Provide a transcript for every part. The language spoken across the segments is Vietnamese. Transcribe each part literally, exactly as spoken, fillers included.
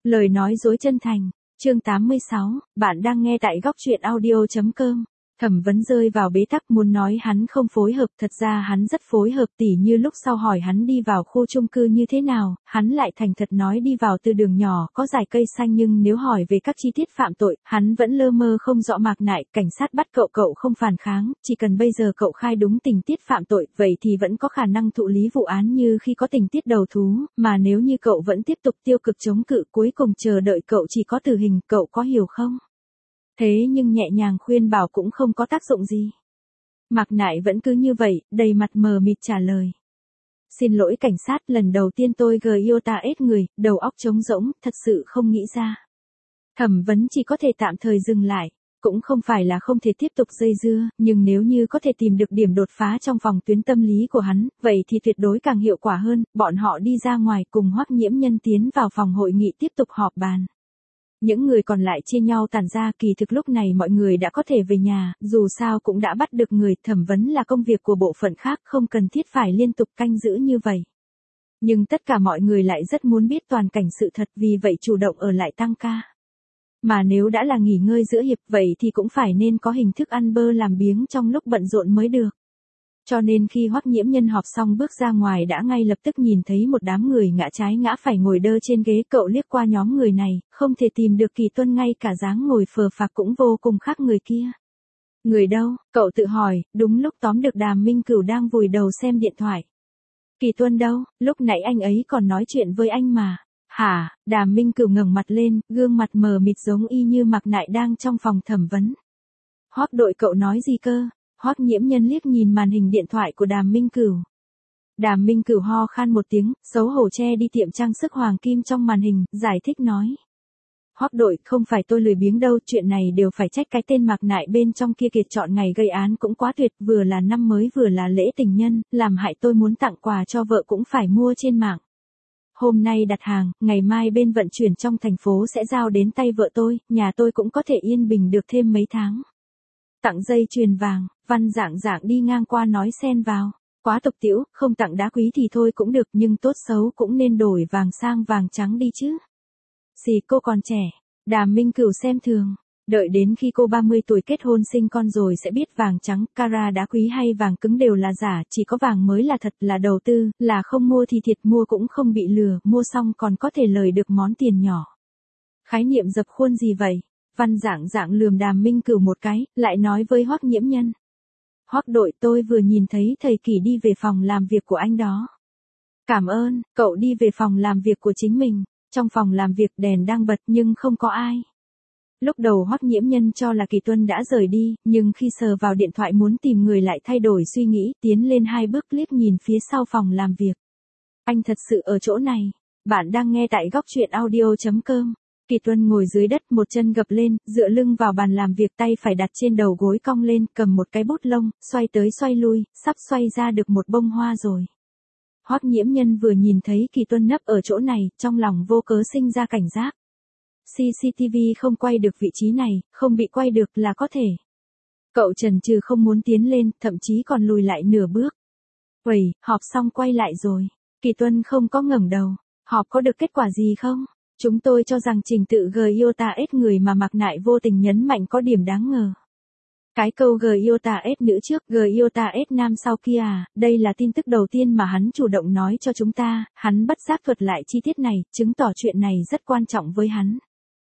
Lời nói dối chân thành, chương tám mươi sáu, bạn đang nghe tại góc truyện audio chấm com. Thẩm Vấn rơi vào bế tắc, muốn nói hắn không phối hợp, thật ra hắn rất phối hợp, tỉ như lúc sau hỏi hắn đi vào khu chung cư như thế nào, hắn lại thành thật nói đi vào từ đường nhỏ có dải cây xanh, nhưng nếu hỏi về các chi tiết phạm tội, hắn vẫn lơ mơ không rõ mạc nại. Cảnh sát bắt cậu cậu không phản kháng, chỉ cần bây giờ cậu khai đúng tình tiết phạm tội, vậy thì vẫn có khả năng thụ lý vụ án như khi có tình tiết đầu thú, mà nếu như cậu vẫn tiếp tục tiêu cực chống cự, cuối cùng chờ đợi cậu chỉ có tử hình, cậu có hiểu không? Thế nhưng nhẹ nhàng khuyên bảo cũng không có tác dụng gì. Mạc Nại vẫn cứ như vậy, đầy mặt mờ mịt trả lời. Xin lỗi cảnh sát, lần đầu tiên tôi gờ yêu ta ết người, đầu óc trống rỗng, thật sự không nghĩ ra. Thẩm Vấn chỉ có thể tạm thời dừng lại, cũng không phải là không thể tiếp tục dây dưa, nhưng nếu như có thể tìm được điểm đột phá trong vòng tuyến tâm lý của hắn, vậy thì tuyệt đối càng hiệu quả hơn. Bọn họ đi ra ngoài cùng Hoắc Nhiễm Nhân tiến vào phòng hội nghị tiếp tục họp bàn. Những người còn lại chia nhau tản ra, kỳ thực lúc này mọi người đã có thể về nhà, dù sao cũng đã bắt được người. Thẩm vấn là công việc của bộ phận khác, không cần thiết phải liên tục canh giữ như vậy. Nhưng tất cả mọi người lại rất muốn biết toàn cảnh sự thật, vì vậy chủ động ở lại tăng ca. Mà nếu đã là nghỉ ngơi giữa hiệp, vậy thì cũng phải nên có hình thức ăn bơ làm biếng trong lúc bận rộn mới được. Cho nên khi Hoắc Nhiễm Nhân họp xong bước ra ngoài đã ngay lập tức nhìn thấy một đám người ngã trái ngã phải ngồi đơ trên ghế. Cậu liếc qua nhóm người này, không thể tìm được Kỳ Tuân, ngay cả dáng ngồi phờ phạc cũng vô cùng khác người kia. Người đâu? Cậu tự hỏi, đúng lúc tóm được Đàm Minh Cửu đang vùi đầu xem điện thoại. Kỳ Tuân đâu? Lúc nãy anh ấy còn nói chuyện với anh mà. Hả? Đàm Minh Cửu ngẩng mặt lên, gương mặt mờ mịt giống y như Mạc Nại đang trong phòng thẩm vấn. Hoắc đội, cậu nói gì cơ? Hoắc Nhiễm Nhân liếc nhìn màn hình điện thoại của Đàm Minh Cửu. Đàm Minh Cửu ho khan một tiếng, xấu hổ che đi tiệm trang sức hoàng kim trong màn hình, giải thích nói. Hoắc đội, không phải tôi lười biếng đâu, chuyện này đều phải trách cái tên Mạc Nại bên trong kia kiệt, chọn ngày gây án cũng quá tuyệt, vừa là năm mới vừa là lễ tình nhân, làm hại tôi muốn tặng quà cho vợ cũng phải mua trên mạng. Hôm nay đặt hàng, ngày mai bên vận chuyển trong thành phố sẽ giao đến tay vợ tôi, nhà tôi cũng có thể yên bình được thêm mấy tháng. Tặng dây chuyền vàng, Văn Dạng Dạng đi ngang qua nói xen vào. Quá tục tĩu, không tặng đá quý thì thôi cũng được, nhưng tốt xấu cũng nên đổi vàng sang vàng trắng đi chứ. Gì, cô còn trẻ? Đàm Minh Cửu xem thường. Đợi đến khi cô ba mươi tuổi kết hôn sinh con rồi sẽ biết vàng trắng, cara đá quý hay vàng cứng đều là giả, chỉ có vàng mới là thật, là đầu tư, là không mua thì thiệt, mua cũng không bị lừa, mua xong còn có thể lời được món tiền nhỏ. Khái niệm dập khuôn gì vậy? Văn Dạng Dạng lườm Đàm Minh Cửu một cái, lại nói với Hoắc Nhiễm Nhân. Hoắc đội, tôi vừa nhìn thấy thầy Kỳ đi về phòng làm việc của anh đó. Cảm ơn. Cậu đi về phòng làm việc của chính mình. Trong phòng làm việc đèn đang bật nhưng không có ai. Lúc đầu Hoắc Nhiễm Nhân cho là Kỳ Tuân đã rời đi, nhưng khi sờ vào điện thoại muốn tìm người lại thay đổi suy nghĩ, tiến lên hai bước liếc nhìn phía sau phòng làm việc. Anh thật sự ở chỗ này. Bạn đang nghe tại góc truyện audio chấm com. Kỳ Tuân ngồi dưới đất, một chân gập lên, dựa lưng vào bàn làm việc, tay phải đặt trên đầu gối cong lên, cầm một cái bút lông, xoay tới xoay lui, sắp xoay ra được một bông hoa rồi. Hoắc Nhiễm Nhân vừa nhìn thấy Kỳ Tuân nấp ở chỗ này, trong lòng vô cớ sinh ra cảnh giác. xê xê tê vê không quay được vị trí này, không bị quay được là có thể. Cậu chần chừ không muốn tiến lên, thậm chí còn lùi lại nửa bước. Uầy, họp xong quay lại rồi. Kỳ Tuân không có ngẩng đầu. Họp có được kết quả gì không? Chúng tôi cho rằng trình tự gờ yêu ta ết người mà Mạc Nại vô tình nhấn mạnh có điểm đáng ngờ. Cái câu gờ yêu ta ết nữ trước, gờ yêu ta ết nam sau kia à, đây là tin tức đầu tiên mà hắn chủ động nói cho chúng ta, hắn bất giác thuật lại chi tiết này, chứng tỏ chuyện này rất quan trọng với hắn.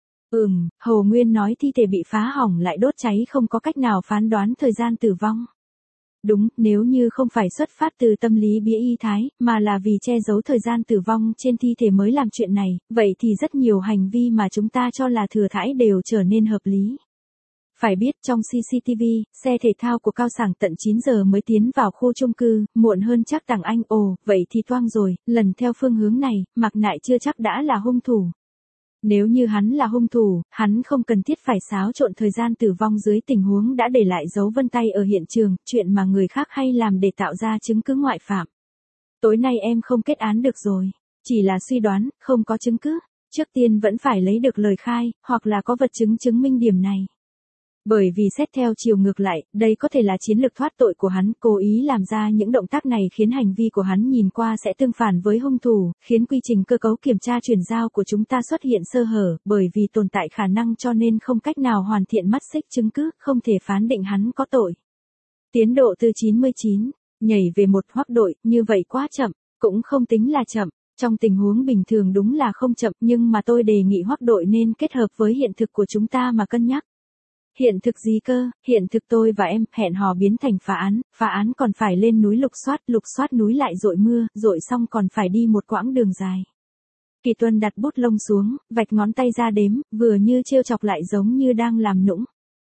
Ừm, Hồ Nguyên nói thi thể bị phá hỏng lại đốt cháy, không có cách nào phán đoán thời gian tử vong. Đúng, nếu như không phải xuất phát từ tâm lý bía y thái, mà là vì che giấu thời gian tử vong trên thi thể mới làm chuyện này, vậy thì rất nhiều hành vi mà chúng ta cho là thừa thãi đều trở nên hợp lý. Phải biết trong xê xê tê vê, xe thể thao của Cao Sảng tận chín giờ mới tiến vào khu chung cư, muộn hơn chắc Tằng Anh. Ồ, vậy thì toang rồi, lần theo phương hướng này, Mạc Nại chưa chắc đã là hung thủ. Nếu như hắn là hung thủ, hắn không cần thiết phải xáo trộn thời gian tử vong dưới tình huống đã để lại dấu vân tay ở hiện trường, chuyện mà người khác hay làm để tạo ra chứng cứ ngoại phạm. Tối nay em không kết án được rồi, chỉ là suy đoán, không có chứng cứ. Trước tiên vẫn phải lấy được lời khai, hoặc là có vật chứng chứng minh điểm này. Bởi vì xét theo chiều ngược lại, đây có thể là chiến lược thoát tội của hắn, cố ý làm ra những động tác này khiến hành vi của hắn nhìn qua sẽ tương phản với hung thủ, khiến quy trình cơ cấu kiểm tra chuyển giao của chúng ta xuất hiện sơ hở, bởi vì tồn tại khả năng cho nên không cách nào hoàn thiện mắt xích chứng cứ, không thể phán định hắn có tội. Tiến độ từ chín mươi chín, nhảy về một Hoắc Đội, như vậy quá chậm, cũng không tính là chậm. Trong tình huống bình thường đúng là không chậm, nhưng mà tôi đề nghị Hoắc Đội nên kết hợp với hiện thực của chúng ta mà cân nhắc. Hiện thực gì cơ? Hiện thực tôi và em hẹn hò biến thành phá án, phá án còn phải lên núi lục soát, lục soát núi lại dội mưa, dội xong còn phải đi một quãng đường dài. Kỳ Tuân đặt bút lông xuống, vạch ngón tay ra đếm, vừa như trêu chọc lại giống như đang làm nũng.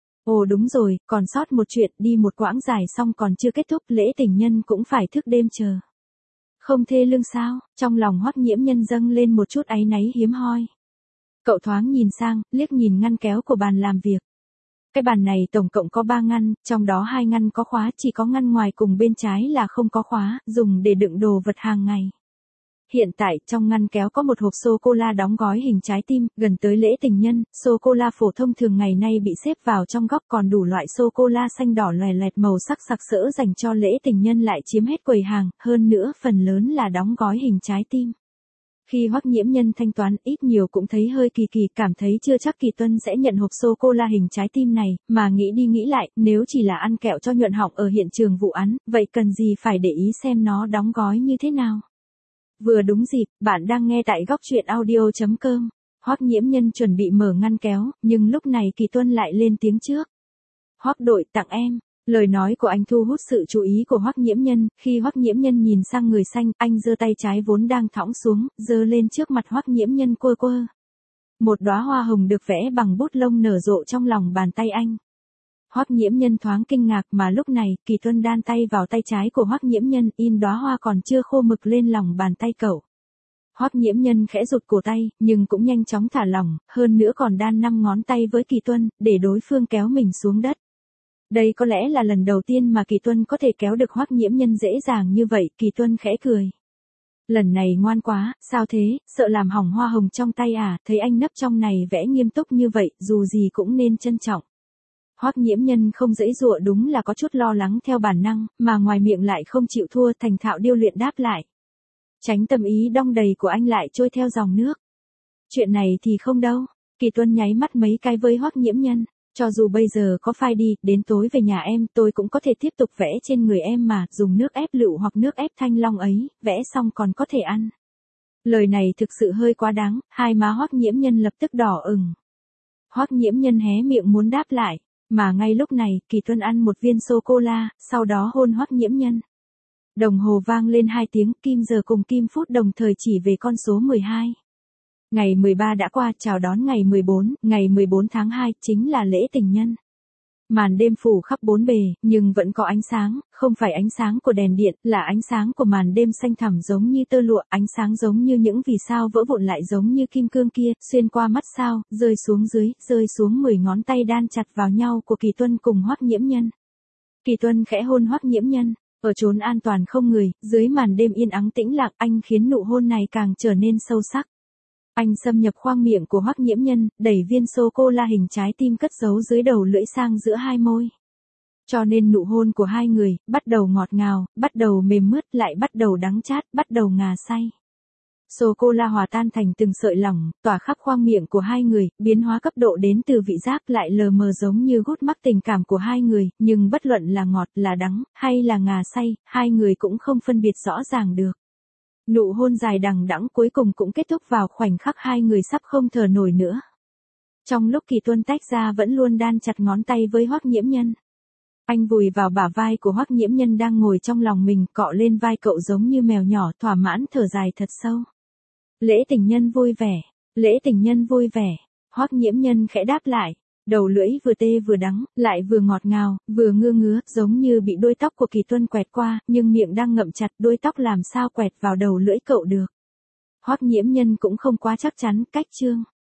Ồ đúng rồi, còn sót một chuyện, đi một quãng dài xong còn chưa kết thúc, lễ tình nhân cũng phải thức đêm chờ. Không thê lương sao? Trong lòng Hoắc Nhiễm Nhân dâng lên một chút áy náy hiếm hoi. Cậu thoáng nhìn sang, liếc nhìn ngăn kéo của bàn làm việc. Cái bàn này tổng cộng có ba ngăn, trong đó hai ngăn có khóa, chỉ có ngăn ngoài cùng bên trái là không có khóa, dùng để đựng đồ vật hàng ngày. Hiện tại, trong ngăn kéo có một hộp sô-cô-la đóng gói hình trái tim, gần tới lễ tình nhân, sô-cô-la phổ thông thường ngày nay bị xếp vào trong góc, còn đủ loại sô-cô-la xanh đỏ lòe loẹt màu sắc sặc sỡ dành cho lễ tình nhân lại chiếm hết quầy hàng, hơn nữa phần lớn là đóng gói hình trái tim. Khi Hoắc Nhiễm Nhân thanh toán, ít nhiều cũng thấy hơi kỳ kỳ, cảm thấy chưa chắc Kỳ Tuân sẽ nhận hộp sô-cô-la hình trái tim này, mà nghĩ đi nghĩ lại, nếu chỉ là ăn kẹo cho nhuận họng ở hiện trường vụ án, vậy cần gì phải để ý xem nó đóng gói như thế nào. Vừa đúng dịp, bạn đang nghe tại góc truyện audio chấm com. Hoắc Nhiễm Nhân chuẩn bị mở ngăn kéo, nhưng lúc này Kỳ Tuân lại lên tiếng trước. Hoắc Đội, tặng em. Lời nói của anh thu hút sự chú ý của Hoắc Nhiễm Nhân, khi Hoắc Nhiễm Nhân nhìn sang người xanh, anh giơ tay trái vốn đang thõng xuống, giơ lên trước mặt Hoắc Nhiễm Nhân quơ quơ. Một đóa hoa hồng được vẽ bằng bút lông nở rộ trong lòng bàn tay anh. Hoắc Nhiễm Nhân thoáng kinh ngạc, mà lúc này, Kỳ Tuân đan tay vào tay trái của Hoắc Nhiễm Nhân, in đóa hoa còn chưa khô mực lên lòng bàn tay cậu. Hoắc Nhiễm Nhân khẽ rụt cổ tay, nhưng cũng nhanh chóng thả lỏng, hơn nữa còn đan năm ngón tay với Kỳ Tuân, để đối phương kéo mình xuống đất. Đây có lẽ là lần đầu tiên mà Kỳ Tuân có thể kéo được Hoắc Nhiễm Nhân dễ dàng như vậy, Kỳ Tuân khẽ cười. Lần này ngoan quá, sao thế, sợ làm hỏng hoa hồng trong tay à, thấy anh nấp trong này vẽ nghiêm túc như vậy, dù gì cũng nên trân trọng. Hoắc Nhiễm Nhân không dãy dụa, đúng là có chút lo lắng theo bản năng, mà ngoài miệng lại không chịu thua, thành thạo điêu luyện đáp lại. Tránh tâm ý đong đầy của anh lại trôi theo dòng nước. Chuyện này thì không đâu. Kỳ Tuân nháy mắt mấy cái với Hoắc Nhiễm Nhân. Cho dù bây giờ có phai đi, đến tối về nhà em, tôi cũng có thể tiếp tục vẽ trên người em mà, dùng nước ép lựu hoặc nước ép thanh long ấy, vẽ xong còn có thể ăn. Lời này thực sự hơi quá đáng, hai má Hoắc Nhiễm Nhân lập tức đỏ ửng. Hoắc Nhiễm Nhân hé miệng muốn đáp lại, mà ngay lúc này, Kỳ Tuân ăn một viên sô-cô-la, sau đó hôn Hoắc Nhiễm Nhân. Đồng hồ vang lên hai tiếng, kim giờ cùng kim phút đồng thời chỉ về con số mười hai. Ngày mười ba đã qua, chào đón ngày mười bốn, ngày mười bốn tháng hai, chính là lễ tình nhân. Màn đêm phủ khắp bốn bề, nhưng vẫn có ánh sáng, không phải ánh sáng của đèn điện, là ánh sáng của màn đêm xanh thẳm giống như tơ lụa, ánh sáng giống như những vì sao vỡ vụn lại giống như kim cương kia, xuyên qua mắt sao, rơi xuống dưới, rơi xuống mười ngón tay đan chặt vào nhau của Kỳ Tuân cùng Hoắc Nhiễm Nhân. Kỳ Tuân khẽ hôn Hoắc Nhiễm Nhân, ở chốn an toàn không người, dưới màn đêm yên ắng tĩnh lặng, anh khiến nụ hôn này càng trở nên sâu sắc. Anh xâm nhập khoang miệng của Hoắc Nhiễm Nhân, đẩy viên sô-cô-la hình trái tim cất giấu dưới đầu lưỡi sang giữa hai môi. Cho nên nụ hôn của hai người, bắt đầu ngọt ngào, bắt đầu mềm mướt, lại bắt đầu đắng chát, bắt đầu ngà say. Sô-cô-la hòa tan thành từng sợi lỏng, tỏa khắp khoang miệng của hai người, biến hóa cấp độ đến từ vị giác lại lờ mờ giống như gút mắc tình cảm của hai người, nhưng bất luận là ngọt, là đắng, hay là ngà say, hai người cũng không phân biệt rõ ràng được. Nụ hôn dài đằng đẵng cuối cùng cũng kết thúc vào khoảnh khắc hai người sắp không thở nổi nữa. Trong lúc Kỳ Tuân tách ra vẫn luôn đan chặt ngón tay với Hoắc Nhiễm Nhân. Anh vùi vào bả vai của Hoắc Nhiễm Nhân đang ngồi trong lòng mình, cọ lên vai cậu giống như mèo nhỏ, thỏa mãn thở dài thật sâu. Lễ tình nhân vui vẻ, lễ tình nhân vui vẻ, Hoắc Nhiễm Nhân khẽ đáp lại. Đầu lưỡi vừa tê vừa đắng, lại vừa ngọt ngào, vừa ngưa ngứa, giống như bị đuôi tóc của Kỳ Tuân quẹt qua, nhưng miệng đang ngậm chặt, đuôi tóc làm sao quẹt vào đầu lưỡi cậu được. Hoắc Nhiễm Nhân cũng không quá chắc chắn, cách chương.